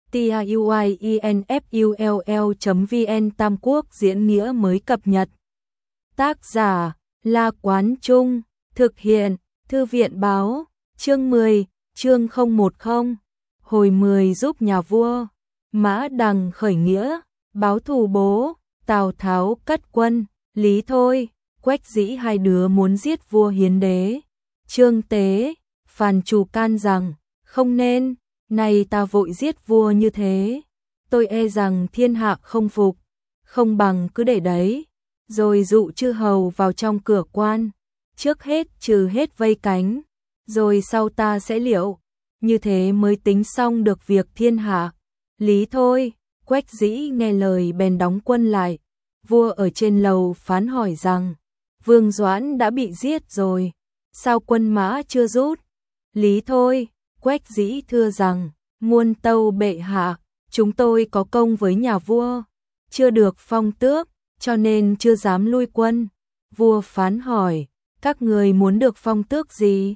tiuinfull.vn Tam Quốc diễn nghĩa mới cập nhật. Tác giả La Quán Trung, thực hiện Thư viện Báo, chương 10, chương 010, hồi 10 giúp nhà vua, Mã Đằng khởi nghĩa, báo thù bố, Tào Tháo cất quân, Lý Thôi, Quách Dĩ hai đứa muốn giết vua Hiến Đế. Trương Tế, phàn chủ can rằng, không nên, này ta vội giết vua như thế, tôi e rằng thiên hạ không phục, không bằng cứ để đấy, rồi dụ chư hầu vào trong cửa quan, trước hết trừ hết vây cánh, rồi sau ta sẽ liệu, như thế mới tính xong được việc thiên hạ. Lý Thôi, Quách Dĩ nghe lời bèn đóng quân lại, vua ở trên lầu phán hỏi rằng, Vương Doãn đã bị giết rồi, sao quân mã chưa rút? Lý Thôi, Quách Dĩ thưa rằng, muôn tâu bệ hạ, chúng tôi có công với nhà vua, chưa được phong tước, cho nên chưa dám lui quân. Vua phán hỏi, các người muốn được phong tước gì?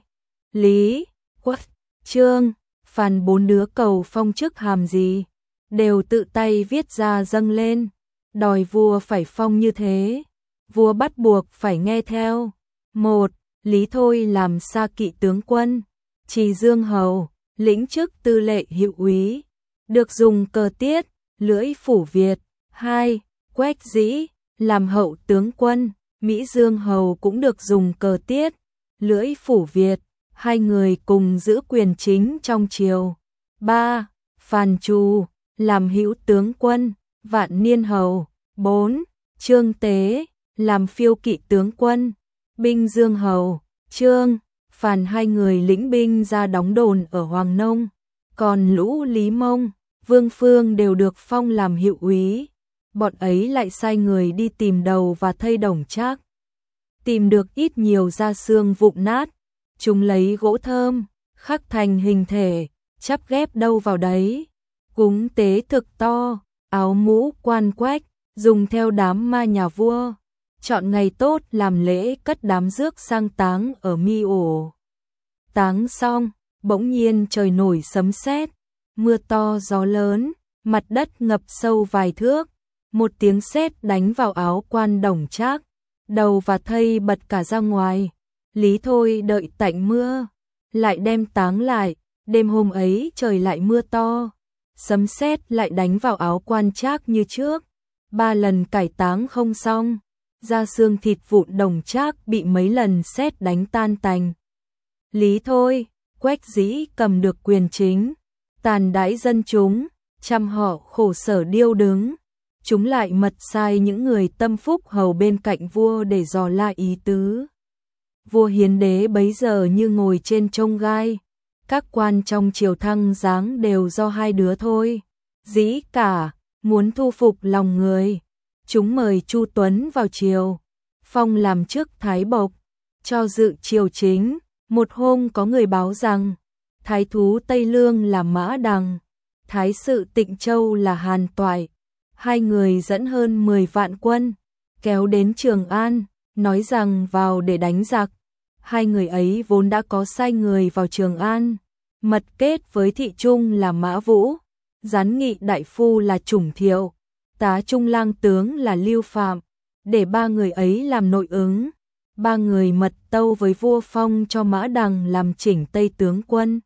Lý, Quách, Trương, phàn bốn đứa cầu phong chức hàm gì, đều tự tay viết ra dâng lên, đòi vua phải phong như thế. Vua bắt buộc phải nghe theo. 1. Lý Thôi làm xa kỵ tướng quân, Trì Dương hầu, lĩnh chức tư lệ hiệu úy, được dùng cờ tiết, lưỡi phủ Việt. 2. Quách Dĩ, làm hậu tướng quân, Mỹ Dương hầu cũng được dùng cờ tiết, lưỡi phủ Việt, hai người cùng giữ quyền chính trong triều. 3. Phàn Trù, làm hữu tướng quân, Vạn Niên hầu. 4. Trương Tế, làm phiêu kỵ tướng quân, Binh Dương hầu. Trương, Phàn hai người lĩnh binh ra đóng đồn ở Hoàng Nông, còn lũ Lý Mông, Vương Phương đều được phong làm hiệu úy. Bọn ấy lại sai người đi tìm đầu và thây Đồng Trác, tìm được ít nhiều da xương vụn nát, chúng lấy gỗ thơm khắc thành hình thể, chắp ghép đâu vào đấy, cúng tế thực to, áo mũ quan quách, dùng theo đám ma nhà vua, chọn ngày tốt làm lễ cất đám rước sang táng ở Mi Ổ. Táng xong, bỗng nhiên trời nổi sấm sét, mưa to gió lớn, mặt đất ngập sâu vài thước, một tiếng sét đánh vào áo quan Đồng Trác, đầu và thây bật cả ra ngoài. Lý Thôi đợi tạnh mưa, lại đem táng lại, đêm hôm ấy trời lại mưa to, sấm sét lại đánh vào áo quan Trác như trước, 3 lần cải táng không xong, da xương thịt vụn Đồng Trác bị mấy lần sét đánh tan tành. Lý Thôi, Quách Dĩ cầm được quyền chính, tàn đãi dân chúng, trăm họ khổ sở điêu đứng, chúng lại mật sai những người tâm phúc hầu bên cạnh vua để dò la ý tứ. Vua Hiến Đế bấy giờ như ngồi trên chông gai, các quan trong triều thăng giáng đều do hai đứa thôi. Dĩ cả, muốn thu phục lòng người, chúng mời Chu Tuấn vào triều, phong làm chức thái bộc, cho dự triều chính. Một hôm có người báo rằng, thái thú Tây Lương là Mã Đằng, thái sự Tịnh Châu là Hàn Toại, hai người dẫn hơn 10 vạn quân, kéo đến Trường An, nói rằng vào để đánh giặc. Hai người ấy vốn đã có sai người vào Trường An, mật kết với thị trung là Mã Vũ, gián nghị đại phu là Chủng Thiệu, tá trung lang tướng là Lưu Phạm, để 3 người ấy làm nội ứng. 3 người mật tâu với vua phong cho Mã Đằng làm chỉnh Tây tướng quân,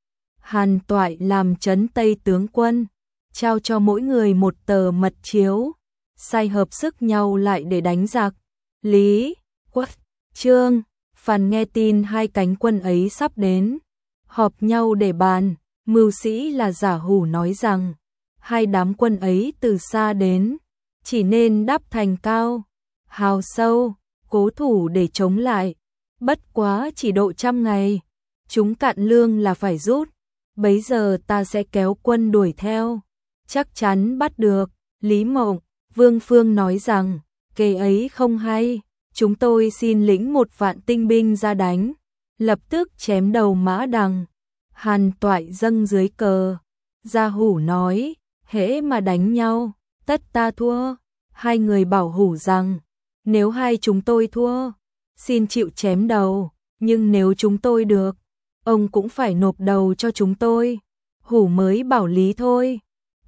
Hàn Toại làm trấn Tây tướng quân, trao cho mỗi người một tờ mật chiếu, sai hợp sức nhau lại để đánh giặc. Lý, Quách, Trương, Phàn nghe tin hai cánh quân ấy sắp đến, họp nhau để bàn. Mưu sĩ là Giả Hủ nói rằng, hai đám quân ấy từ xa đến, chỉ nên đắp thành cao, hào sâu, cố thủ để chống lại, bất quá chỉ độ 100 ngày, chúng cạn lương là phải rút, bấy giờ ta sẽ kéo quân đuổi theo, chắc chắn bắt được. Lý Mộng, Vương Phương nói rằng, kế ấy không hay, chúng tôi xin lĩnh 1 vạn tinh binh ra đánh, lập tức chém đầu Mã Đằng. Hàn Toại dâng dưới cờ. Gia Hủ nói, hễ mà đánh nhau, tất ta thua. Hai người bảo Hủ rằng, nếu hai chúng tôi thua, xin chịu chém đầu, nhưng nếu chúng tôi được, ông cũng phải nộp đầu cho chúng tôi. Hủ mới bảo Lý Thôi,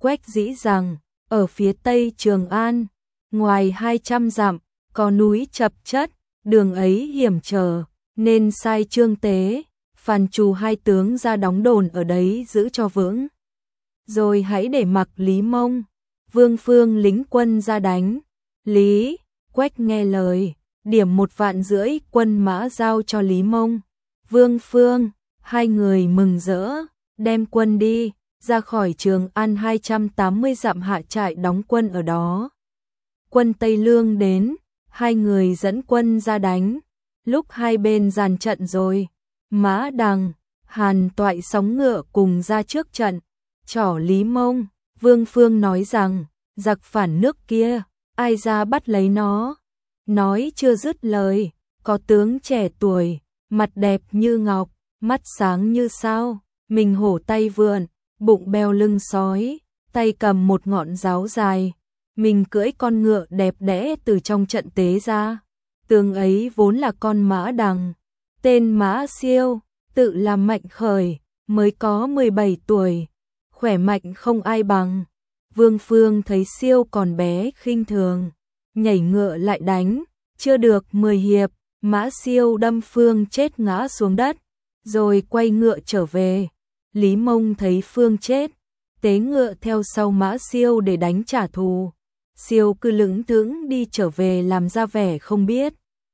Quách Dĩ rằng, ở phía tây Trường An, ngoài 200 dặm, có núi chập chất, đường ấy hiểm trở, nên sai Trương Tế, Phan Chu hai tướng ra đóng đồn ở đấy giữ cho vững. Rồi hãy để mặc Lý Mông, Vương Phương lính quân ra đánh. Lý, Quách nghe lời, điểm 1,5 vạn quân mã giao cho Lý Mông, Vương Phương, hai người mừng rỡ, đem quân đi, ra khỏi Trường An 280 dặm hạ trại đóng quân ở đó. Quân Tây Lương đến, hai người dẫn quân ra đánh, lúc hai bên dàn trận rồi, Mã Đằng, Hàn Toại sóng ngựa cùng ra trước trận, trỏ Lý Mông, Vương Phương nói rằng, giặc phản nước kia, ai ra bắt lấy nó. Nói chưa dứt lời, có tướng trẻ tuổi, mặt đẹp như ngọc, mắt sáng như sao, mình hổ tay vượn, bụng beo lưng sói, tay cầm một ngọn giáo dài, mình cưỡi con ngựa đẹp đẽ từ trong trận tế ra. Tướng ấy vốn là con Mã Đằng, tên Mã Siêu, tự làm Mạnh Khởi, mới có 17 tuổi, khỏe mạnh không ai bằng. Vương Phương thấy Siêu còn bé khinh thường, nhảy ngựa lại đánh, chưa được 10 hiệp, Mã Siêu đâm Phương chết ngã xuống đất, rồi quay ngựa trở về. Lý Mông thấy Phương chết, tế ngựa theo sau Mã Siêu để đánh trả thù. Siêu cứ lững thững đi trở về làm ra vẻ không biết.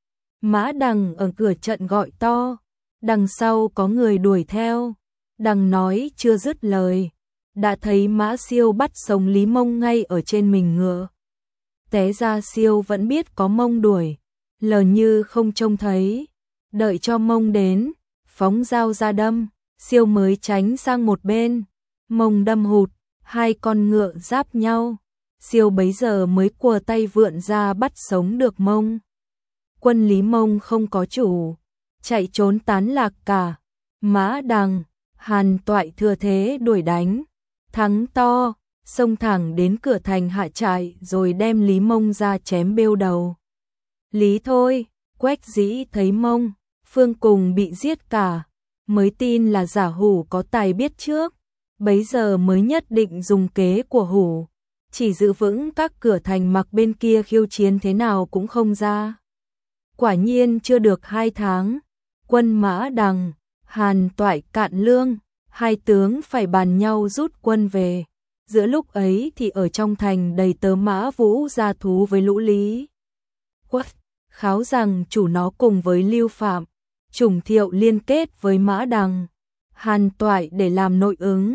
Mã Đằng ở cửa trận gọi to, đằng sau có người đuổi theo. Đằng nói chưa dứt lời, đã thấy Mã Siêu bắt sống Lý Mông ngay ở trên mình ngựa. Té ra Siêu vẫn biết có Mông đuổi, lờ như không trông thấy, đợi cho Mông đến, phóng dao ra đâm, Siêu mới tránh sang một bên, Mông đâm hụt, hai con ngựa giáp nhau, Siêu bấy giờ mới quờ tay vượn ra bắt sống được Mông. Quân Lý Mông không có chủ, chạy trốn tán lạc cả, Mã Đằng, Hàn Toại thừa thế đuổi đánh, thắng to, xông thẳng đến cửa thành hạ trại rồi đem Lý Mông ra chém bêu đầu. Lý thôi, Quách Dĩ thấy Mông, Phương cùng bị giết cả, mới tin là giả Hủ có tài biết trước, bấy giờ mới nhất định dùng kế của Hủ, chỉ giữ vững các cửa thành mặc bên kia khiêu chiến thế nào cũng không ra. Quả nhiên chưa được 2 tháng, quân Mã Đằng, Hàn Toại cạn lương, hai tướng phải bàn nhau rút quân về. Giữa lúc ấy thì ở trong thành đầy tớ Mã Vũ ra thú với lũ Lý Quách, kháo rằng chủ nó cùng với Lưu Phạm, Trùng Thiệu liên kết với Mã Đằng, Hàn Toại để làm nội ứng.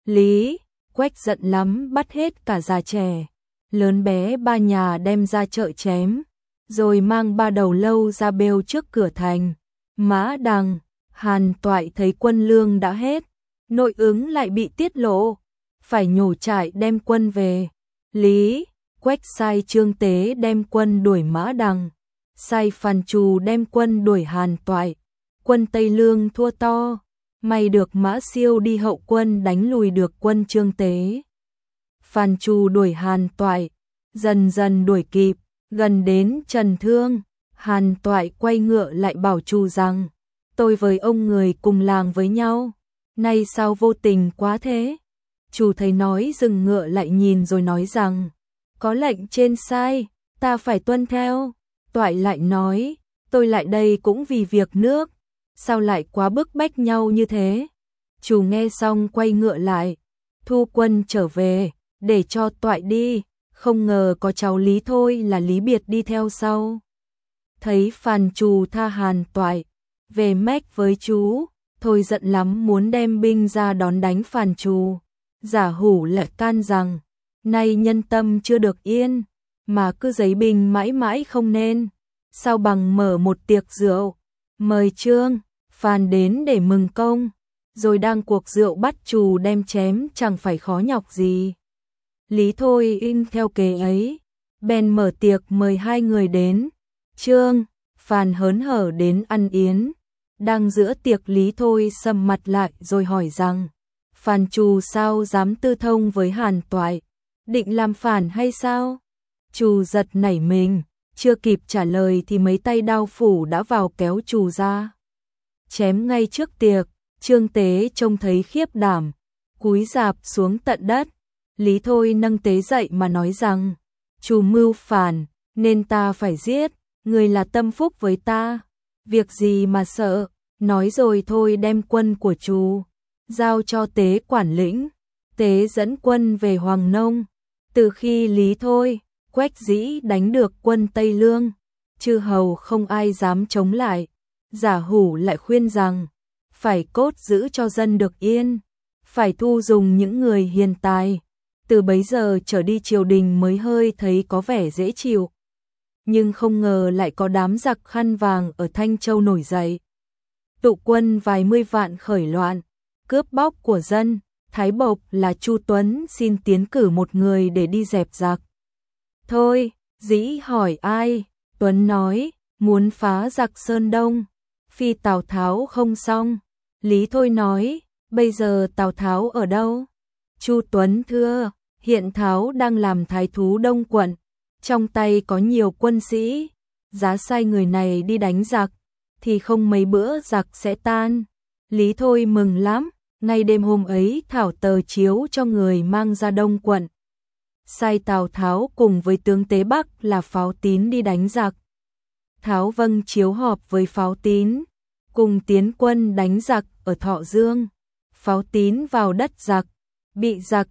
Lý Quách giận lắm, bắt hết cả già trẻ, lớn bé ba nhà đem ra chợ chém, rồi mang 3 đầu lâu ra bêu trước cửa thành. Mã Đằng, Hàn Toại thấy quân lương đã hết, nội ứng lại bị tiết lộ, phải nhổ trại đem quân về. Lý Quách sai Trương Tế đem quân đuổi Mã Đằng, sai Phan Chu đem quân đuổi Hàn Toại. Quân Tây Lương thua to, may được Mã Siêu đi hậu quân đánh lùi được quân Trương Tế. Phan Chu đuổi Hàn Toại, dần dần đuổi kịp, gần đến Trần Thương, Hàn Toại quay ngựa lại bảo Chu rằng, tôi với ông người cùng làng với nhau, nay sao vô tình quá thế. Chu thấy nói dừng ngựa lại nhìn rồi nói rằng, có lệnh trên sai, ta phải tuân theo. Toại lại nói, tôi lại đây cũng vì việc nước, sao lại quá bức bách nhau như thế. Chu nghe xong quay ngựa lại, thu quân trở về, để cho Toại đi, không ngờ có cháu Lý thôi là Lý Biệt đi theo sau. Thấy Phan Chu tha Hàn Toại, về mách với chú, thôi giận lắm muốn đem binh ra đón đánh Phan Chu. Giả Hủ lại can rằng, nay nhân tâm chưa được yên, mà cứ giấy binh mãi mãi không nên, sao bằng mở một tiệc rượu, mời Trương, Phan đến để mừng công, rồi đang cuộc rượu bắt Chu đem chém chẳng phải khó nhọc gì. Lý thôi in theo kế ấy, bèn mở tiệc mời hai người đến, Trương, Phan hớn hở đến ăn yến. Đang giữa tiệc Lý thôi sầm mặt lại rồi hỏi rằng, Phan Chu sao dám tư thông với Hàn Toại, định làm phản hay sao? Chu giật nảy mình, chưa kịp trả lời thì mấy tay đao phủ đã vào kéo Chu ra, chém ngay trước tiệc. Trương Tế trông thấy khiếp đảm, cúi rạp xuống tận đất, Lý Thôi nâng tế dậy mà nói rằng, chủ mưu phản, nên ta phải giết, người là tâm phúc với ta, việc gì mà sợ, nói rồi thôi đem quân của chủ giao cho Tế quản lĩnh, Tế dẫn quân về Hoàng Nông. Từ khi Lý Thôi, Quách Dĩ đánh được quân Tây Lương, chư hầu không ai dám chống lại, Giả Hủ lại khuyên rằng, phải cốt giữ cho dân được yên, phải thu dùng những người hiền tài. Từ bấy giờ trở đi triều đình mới hơi thấy có vẻ dễ chịu. Nhưng không ngờ lại có đám giặc khăn vàng ở Thanh Châu nổi dậy. Tụ quân vài mươi vạn khởi loạn, cướp bóc của dân. Thái Bộc là Chu Tuấn xin tiến cử một người để đi dẹp giặc. Thôi, Dĩ hỏi ai? Tuấn nói, muốn phá giặc Sơn Đông. Phi Tào Tháo không xong. Lý Thôi nói, bây giờ Tào Tháo ở đâu? Chu Tuấn thưa, hiện Tháo đang làm thái thú Đông quận, trong tay có nhiều quân sĩ, giá sai người này đi đánh giặc, thì không mấy bữa giặc sẽ tan. Lý Thôi mừng lắm, ngay đêm hôm ấy thảo tờ chiếu cho người mang ra Đông quận. Sai Tào Tháo cùng với tướng Tế Bắc là Pháo Tín đi đánh giặc. Tháo vâng chiếu họp với Pháo Tín, cùng tiến quân đánh giặc ở Thọ Dương. Pháo Tín vào đất giặc, bị giặc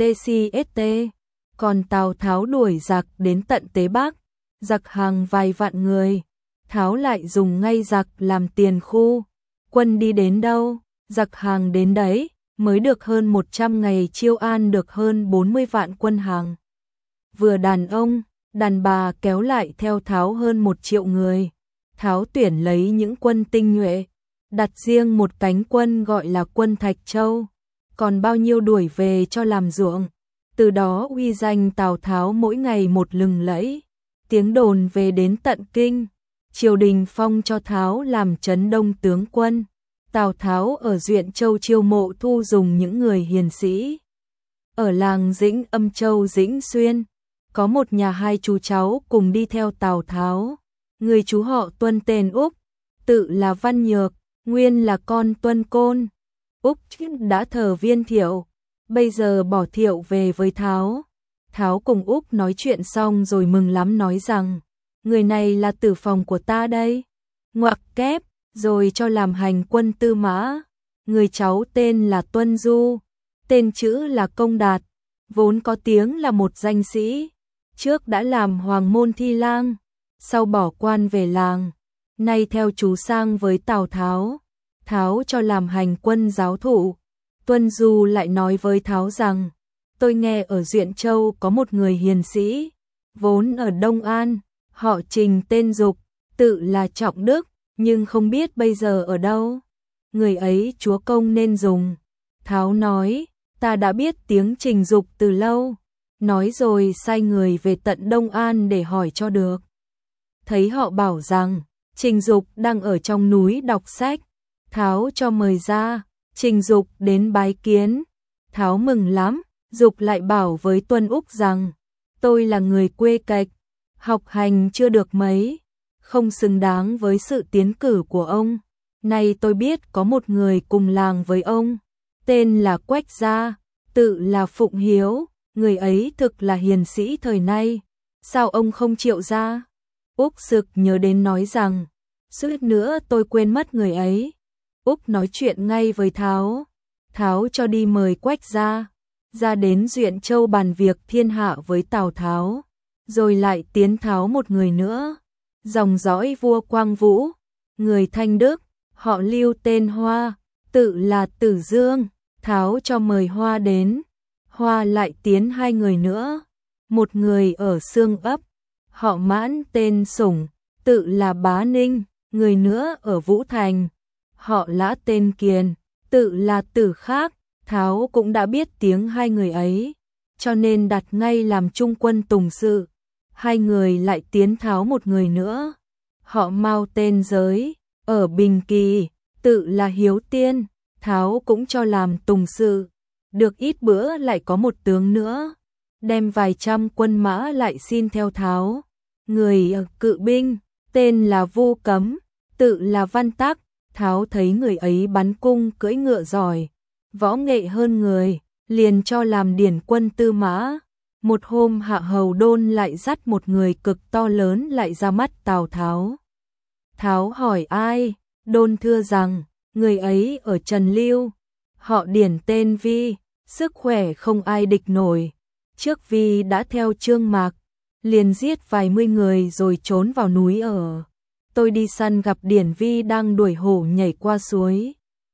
GTCST, còn Tào Tháo đuổi giặc đến tận Tế Bắc, giặc hàng vài vạn người. Tháo lại dùng ngay giặc làm tiền khu, quân đi đến đâu, giặc hàng đến đấy, mới được hơn 100 ngày chiêu an được hơn 40 vạn quân hàng. Vừa đàn ông, đàn bà kéo lại theo Tháo hơn 1 triệu người. Tháo tuyển lấy những quân tinh nhuệ, đặt riêng một cánh quân gọi là quân Thạch Châu, còn bao nhiêu đuổi về cho làm ruộng. Từ đó uy danh Tào Tháo mỗi ngày một lừng lẫy, tiếng đồn về đến tận kinh. Triều đình phong cho Tháo làm trấn Đông tướng quân. Tào Tháo ở Duyện Châu chiêu mộ thu dùng những người hiền sĩ. Ở làng Dĩnh Âm Châu Dĩnh Xuyên, có một nhà hai chú cháu cùng đi theo Tào Tháo. Người chú họ Tuân tên Úc, tự là Văn Nhược, nguyên là con Tuân Côn. Úc đã thờ Viên Thiệu, bây giờ bỏ Thiệu về với Tháo. Tháo cùng Úc nói chuyện xong rồi mừng lắm nói rằng, người này là tử phòng của ta đây. Ngoặc kép, rồi cho làm hành quân tư mã. Người cháu tên là Tuân Du, tên chữ là Công Đạt, vốn có tiếng là một danh sĩ. Trước đã làm hoàng môn thi lang, sau bỏ quan về làng, nay theo chú sang với Tào Tháo. Tháo cho làm hành quân giáo thụ. Tuân Du lại nói với Tháo rằng, tôi nghe ở Duyện Châu có một người hiền sĩ, vốn ở Đông An, họ Trình tên Dục, tự là Trọng Đức, nhưng không biết bây giờ ở đâu. Người ấy chúa công nên dùng. Tháo nói, ta đã biết tiếng Trình Dục từ lâu. Nói rồi sai người về tận Đông An để hỏi cho được. Thấy họ bảo rằng, Trình Dục đang ở trong núi đọc sách. Tháo cho mời ra, Trình Dục đến bái kiến. Tháo mừng lắm, Dục lại bảo với Tuân Úc rằng, tôi là người quê cạch, học hành chưa được mấy, không xứng đáng với sự tiến cử của ông. Nay tôi biết có một người cùng làng với ông, tên là Quách Gia, tự là Phụng Hiếu, người ấy thực là hiền sĩ thời nay, sao ông không triệu ra? Úc sực nhớ đến nói rằng, suýt nữa tôi quên mất người ấy. Úc nói chuyện ngay với Tháo. Tháo cho đi mời Quách ra đến Duyện Châu bàn việc thiên hạ với Tào Tháo, rồi lại tiến Tháo một người nữa, dòng dõi vua Quang Vũ, người Thanh Đức, họ Lưu tên Hoa, tự là Tử Dương. Tháo cho mời Hoa đến. Hoa lại tiến 2 người nữa, một người ở Xương Ấp, họ Mãn tên Sủng, tự là Bá Ninh, người nữa ở Vũ Thành, họ Lã tên Kiền, tự là Tử Khác. Tháo cũng đã biết tiếng 2 người ấy, cho nên đặt ngay làm trung quân tùng sự. 2 người lại tiến Tháo một người nữa, họ Mao tên Giới, ở Bình Kỳ, tự là Hiếu Tiên. Tháo cũng cho làm tùng sự. Được ít bữa lại có một tướng nữa, đem vài trăm quân mã lại xin theo Tháo. Người ở Cự Binh, tên là Vu Cấm, tự là Văn Tắc. Tháo thấy người ấy bắn cung cưỡi ngựa giỏi, võ nghệ hơn người, liền cho làm điển quân tư mã. Một hôm Hạ Hầu Đôn lại dắt một người cực to lớn lại ra mắt Tào Tháo. Tháo hỏi ai? Đôn thưa rằng, người ấy ở Trần Lưu, họ Điển tên Vi, sức khỏe không ai địch nổi. Trước Vi đã theo Trương Mạc, liền giết vài mươi người rồi trốn vào núi ở. Tôi đi săn gặp Điển Vi đang đuổi hổ nhảy qua suối.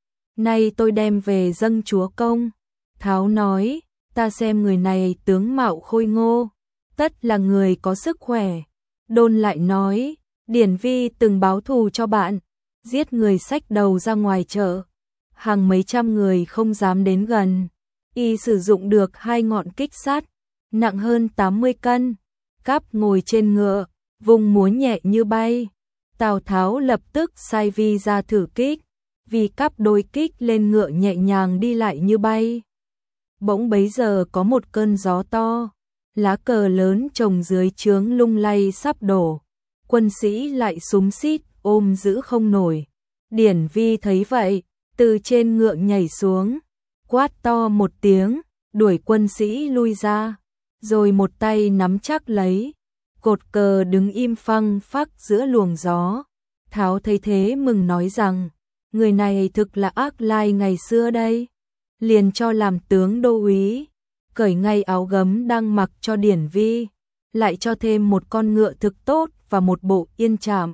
Nay tôi đem về dâng chúa công. Tháo nói, ta xem người này tướng mạo khôi ngô, tất là người có sức khỏe. Đôn lại nói, Điển Vi từng báo thù cho bạn, giết người xách đầu ra ngoài chợ, hàng mấy trăm người không dám đến gần. Y sử dụng được 2 ngọn kích sắt, nặng hơn 80 cân, Cáp ngồi trên ngựa, vùng múa nhẹ như bay. Tào Tháo lập tức sai Vi ra thử kích, Vi Cáp đôi kích lên ngựa nhẹ nhàng đi lại như bay. Bỗng bấy giờ có một cơn gió to, lá cờ lớn trồng dưới trướng lung lay sắp đổ, quân sĩ lại xúm xít ôm giữ không nổi. Điển Vi thấy vậy, từ trên ngựa nhảy xuống, quát to một tiếng, đuổi quân sĩ lui ra, rồi một tay nắm chắc lấy cột cờ đứng im phăng phắc giữa luồng gió. Tháo thấy thế mừng nói rằng, người này thực là Ác Lai ngày xưa đây. Liền cho làm tướng đô úy, cởi ngay áo gấm đang mặc cho Điển Vi, lại cho thêm một con ngựa thực tốt và một bộ yên trạm.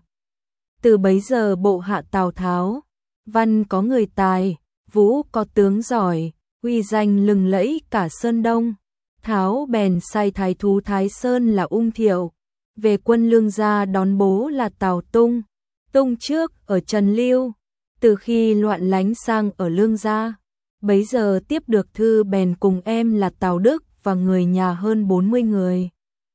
Từ bấy giờ bộ hạ Tào Tháo, văn có người tài, vũ có tướng giỏi, uy danh lừng lẫy cả Sơn Đông. Tháo bèn sai thái thú Thái Sơn là Ung Thiệu, về quân Lương gia đón bố là Tào Tung. Tung trước ở Trần Lưu, từ khi loạn lánh sang ở Lương gia. Bấy giờ tiếp được thư bèn cùng em là Tào Đức và người nhà hơn 40 người.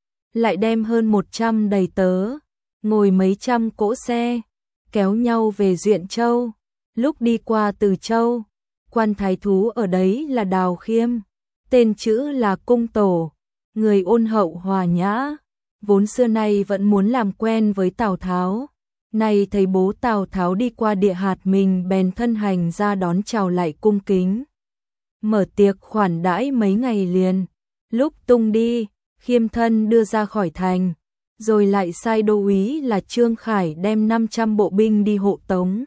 Lại đem hơn 100 đầy tớ, ngồi mấy trăm cỗ xe, kéo nhau về Duyện Châu. Lúc đi qua Từ Châu, quan thái thú ở đấy là Đào Khiêm, tên chữ là Cung Tổ, người ôn hậu hòa nhã, vốn xưa nay vẫn muốn làm quen với Tào Tháo. Nay thấy bố Tào Tháo đi qua địa hạt mình bèn thân hành ra đón chào lại cung kính. Mở tiệc khoản đãi mấy ngày liền. Lúc Tung đi, Khiêm thân đưa ra khỏi thành, rồi lại sai đô úy là Trương Khải đem 500 bộ binh đi hộ tống.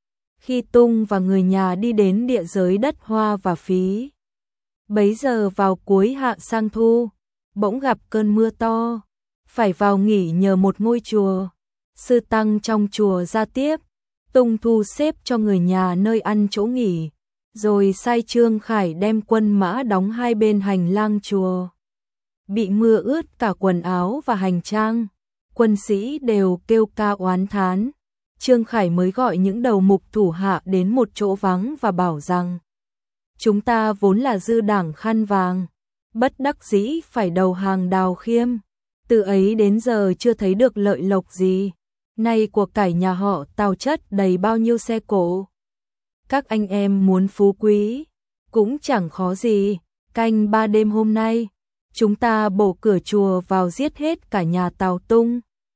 Khi Tung và người nhà đi đến địa giới đất Hoa và Phí, bấy giờ vào cuối hạ sang thu, bỗng gặp cơn mưa to, phải vào nghỉ nhờ một ngôi chùa. Sư tăng trong chùa ra tiếp, Tung thu xếp cho người nhà nơi ăn chỗ nghỉ, rồi sai Trương Khải đem quân mã đóng hai bên hành lang chùa. Bị mưa ướt cả quần áo và hành trang, quân sĩ đều kêu ca oán thán. Trương Khải mới gọi những đầu mục thủ hạ đến một chỗ vắng và bảo rằng, chúng ta vốn là dư đảng khăn vàng, bất đắc dĩ phải đầu hàng Đào Khiêm, từ ấy đến giờ chưa thấy được lợi lộc gì. Nay của cải nhà họ Tào chất đầy bao nhiêu xe cộ. Các anh em muốn phú quý, cũng chẳng khó gì. Canh 3 đêm hôm nay, chúng ta bổ cửa chùa vào giết hết cả nhà Tào Tung.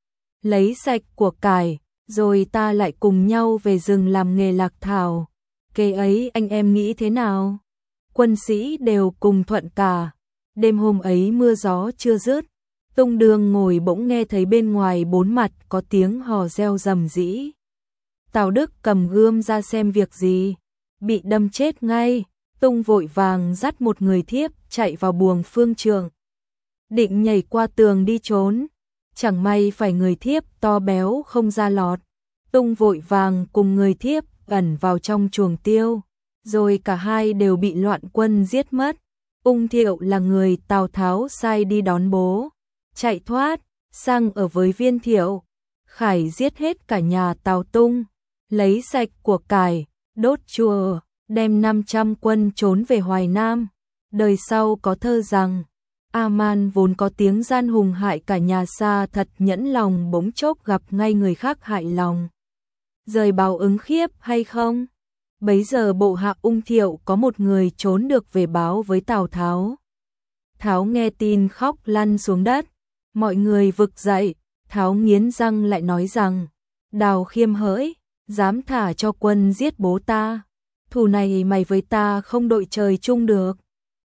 Lấy sạch của cải, rồi ta lại cùng nhau về rừng làm nghề lạc thảo. Kế ấy anh em nghĩ thế nào? Quân sĩ đều cùng thuận cả. Đêm hôm ấy mưa gió chưa dứt. Tung đường ngồi bỗng nghe thấy bên ngoài bốn mặt có tiếng hò reo rầm rĩ. Tào Đức cầm gươm ra xem việc gì, bị đâm chết ngay. Tung vội vàng dắt một người thiếp chạy vào buồng phương trượng, định nhảy qua tường đi trốn, chẳng may phải người thiếp to béo không ra lọt. Tung vội vàng cùng người thiếp ẩn vào trong chuồng tiêu, rồi cả hai đều bị loạn quân giết mất. Ung Thiệu là người Tào Tháo sai đi đón bố, chạy thoát sang ở với Viên Thiệu. Khải giết hết cả nhà Tào Tung, lấy sạch của cải, đốt chùa, đem 500 quân trốn về Hoài Nam. Đời sau có thơ rằng, A-man vốn có tiếng gian hùng hại cả nhà xa thật nhẫn lòng, bỗng chốc gặp ngay người khác hại lòng. Rời báo ứng khiếp hay không? Bấy giờ bộ hạ Ung Thiệu có một người trốn được về báo với Tào Tháo. Tháo nghe tin khóc lăn xuống đất, mọi người vực dậy. Tháo nghiến răng lại nói rằng, Đào Khiêm hỡi, dám thả cho quân giết bố ta, thù này mày với ta không đội trời chung được.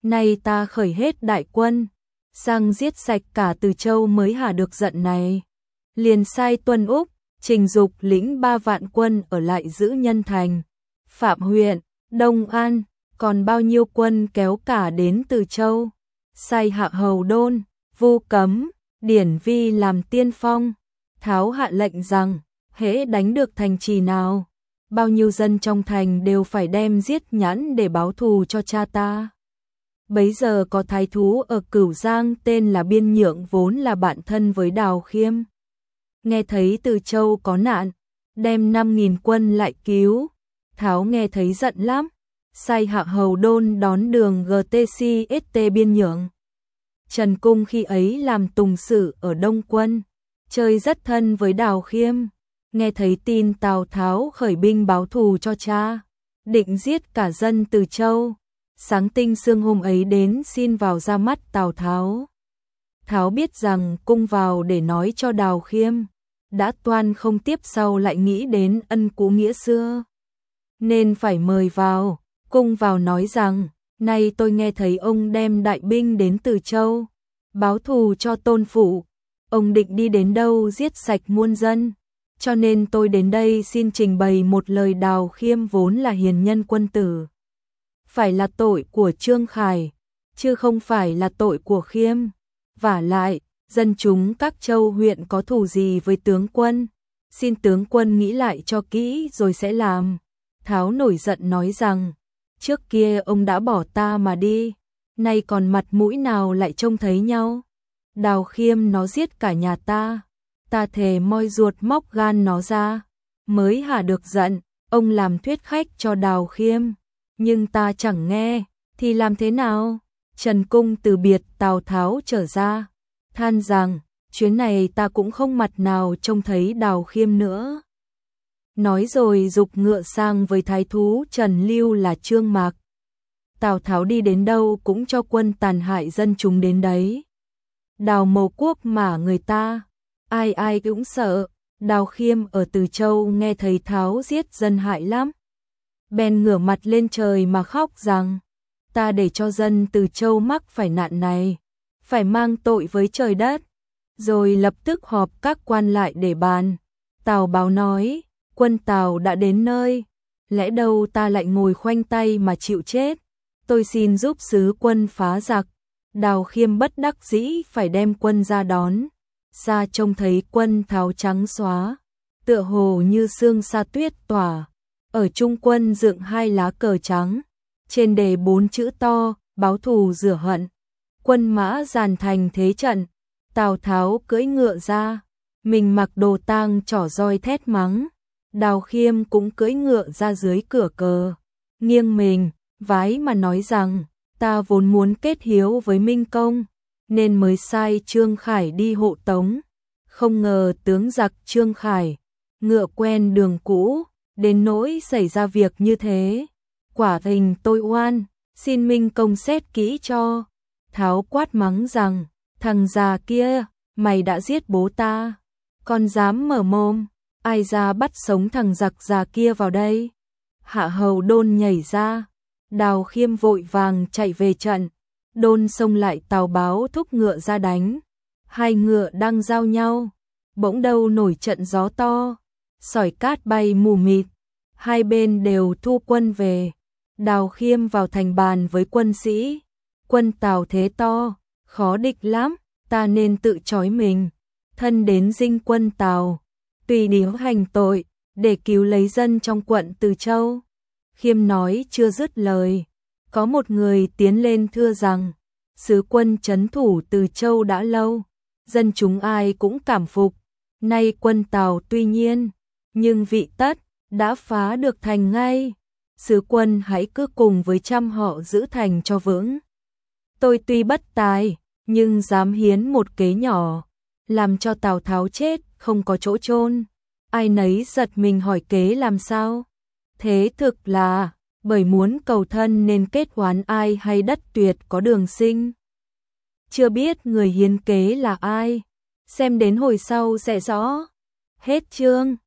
nay ta khởi hết đại quân, sang giết sạch cả Từ Châu mới hả được giận này. Liền sai Tuân Úc, Trình Dục lĩnh 3 vạn quân ở lại giữ Nhân Thành, Phạm huyện, Đông An, còn bao nhiêu quân kéo cả đến Từ Châu. Sai Hạ Hầu Đôn, Vu Cấm, Điển Vi làm tiên phong, tháo hạ lệnh rằng, hễ đánh được thành trì nào, bao nhiêu dân trong thành đều phải đem giết nhãn để báo thù cho cha ta. Bấy giờ có thái thú ở Cửu Giang tên là Biên Nhượng vốn là bạn thân với Đào Khiêm. Nghe thấy Từ Châu có nạn, đem 5.000 quân lại cứu. Tháo nghe thấy giận lắm, sai Hạ Hầu Đôn đón đường GTCST Biên Nhượng. Trần Cung khi ấy làm tùng sử ở Đông Quân, chơi rất thân với Đào Khiêm. Nghe thấy tin Tào Tháo khởi binh báo thù cho cha, định giết cả dân Từ Châu. Sáng tinh sương hôm ấy đến xin vào ra mắt Tào Tháo. Tháo biết rằng cung vào để nói cho Đào Khiêm, đã toan không tiếp sau lại nghĩ đến ân cũ nghĩa xưa, nên phải mời vào. Cung vào nói rằng, nay tôi nghe thấy ông đem đại binh đến Từ Châu, báo thù cho tôn phụ, ông định đi đến đâu giết sạch muôn dân, cho nên tôi đến đây xin trình bày một lời. Đào Khiêm vốn là hiền nhân quân tử, phải là tội của Trương Khải, chứ không phải là tội của Khiêm. Vả lại, dân chúng các châu huyện có thù gì với tướng quân, xin tướng quân nghĩ lại cho kỹ rồi sẽ làm. Tháo nổi giận nói rằng, trước kia ông đã bỏ ta mà đi, nay còn mặt mũi nào lại trông thấy nhau. Đào Khiêm nó giết cả nhà ta thề moi ruột móc gan nó ra, mới hả được giận. Ông làm thuyết khách cho Đào Khiêm, nhưng ta chẳng nghe, thì làm thế nào? Trần Cung từ biệt Tào Tháo trở ra, than rằng, chuyến này ta cũng không mặt nào trông thấy Đào Khiêm nữa. Nói rồi giục ngựa sang với thái thú Trần Lưu là Trương Mạc. Tào Tháo đi đến đâu cũng cho quân tàn hại dân chúng đến đấy. Đào Mầu Quốc mà người ta, ai ai cũng sợ. Đào Khiêm ở Từ Châu nghe thấy Tháo giết dân hại lắm, bèn ngửa mặt lên trời mà khóc rằng, ta để cho dân Từ Châu mắc phải nạn này, phải mang tội với trời đất. Rồi lập tức họp các quan lại để bàn. Tào Báo nói, quân Tào đã đến nơi, lẽ đâu ta lại ngồi khoanh tay mà chịu chết, tôi xin giúp sứ quân phá giặc. Đào Khiêm bất đắc dĩ phải đem quân ra đón. Xa trông thấy quân Tháo trắng xóa, tựa hồ như sương sa tuyết tỏa. Ở trung quân dựng 2 lá cờ trắng, trên đề 4 chữ to, báo thù rửa hận. Quân mã dàn thành thế trận, Tào Tháo cưỡi ngựa ra, mình mặc đồ tang trỏ roi thét mắng. Đào Khiêm cũng cưỡi ngựa ra dưới cửa cờ, nghiêng mình, vái mà nói rằng, ta vốn muốn kết hiếu với Minh Công, nên mới sai Trương Khải đi hộ tống. Không ngờ tướng giặc Trương Khải, ngựa quen đường cũ, đến nỗi xảy ra việc như thế. Quả tình tôi oan, xin Minh Công xét kỹ cho. Tháo quát mắng rằng, thằng già kia, mày đã giết bố ta, còn dám mở mồm, ai ra bắt sống thằng giặc già kia vào đây. Hạ Hầu Đôn nhảy ra, Đào Khiêm vội vàng chạy về trận. Đôn xông lại Tào Báo thúc ngựa ra đánh. 2 ngựa đang giao nhau, bỗng đâu nổi trận gió to, sỏi cát bay mù mịt, 2 bên đều thu quân về. Đào Khiêm vào thành bàn với quân sĩ, quân Tào thế to, khó địch lắm, ta nên tự trói mình, thân đến dinh quân Tào, tùy điếu hành tội, để cứu lấy dân trong quận Từ Châu. Khiêm nói chưa dứt lời, có một người tiến lên thưa rằng, sứ quân trấn thủ Từ Châu đã lâu, dân chúng ai cũng cảm phục, nay quân Tào tuy nhiên, nhưng vị tất, đã phá được thành ngay. Sứ quân hãy cứ cùng với trăm họ giữ thành cho vững. Tôi tuy bất tài, nhưng dám hiến một kế nhỏ, làm cho Tào Tháo chết không có chỗ chôn. Ai nấy giật mình hỏi kế làm sao? Thế thực là, bởi muốn cầu thân nên kết oán ai hay đất tuyệt có đường sinh. Chưa biết người hiến kế là ai, xem đến hồi sau sẽ rõ. Hết chương.